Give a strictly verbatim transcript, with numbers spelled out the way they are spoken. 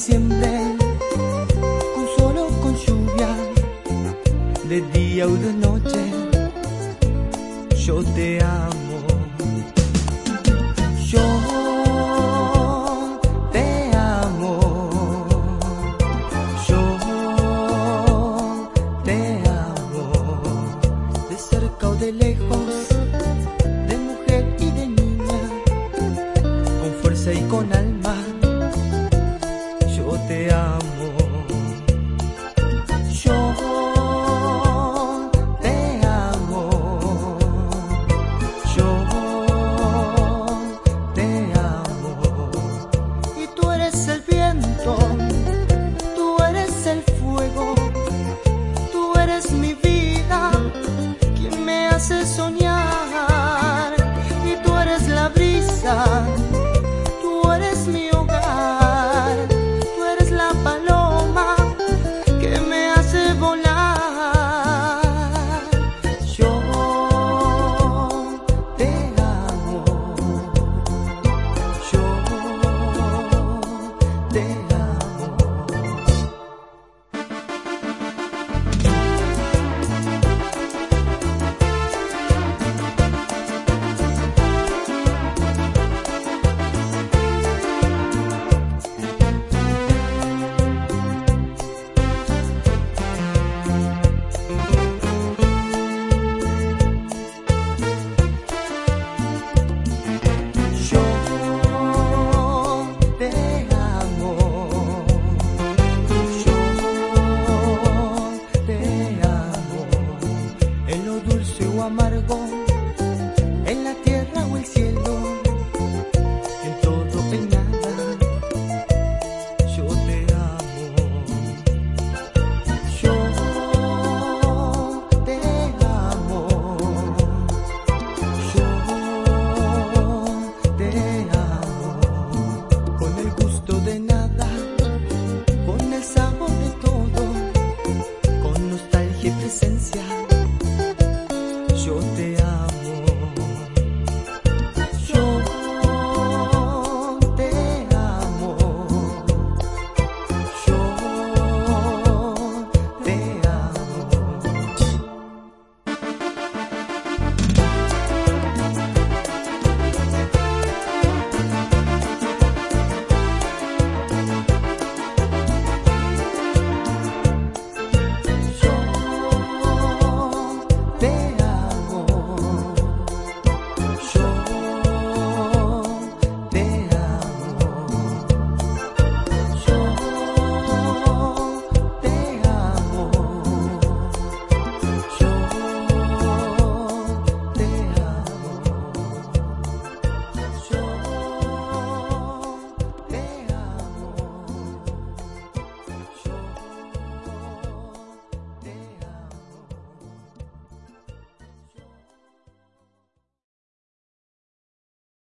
diciembre, con sol o con lluvia, de día o de noche, yo te amo. Yo te amo. Yo te amo. De cerca o de lejos, de mujer y de niña, con fuerza y con alma, yo te amo. Yo te amo. Yo te amo. Y tú eres el viento, tú eres el fuego, tú eres mi vida, quien me hace soñar. Y tú eres la brisa, tú eres mi hogar, tú eres la paloma que me hace volar. Yo te amo. Yo te amo. Yo te amo. Yo te amo. En lo dulce o amargo, en la tierra o el cielo, en todo o en nada, yo te amo. Yo te amo. Yo te amo. Con el gusto de nada, con el sabor de todo, con nostalgia y presencia, yo te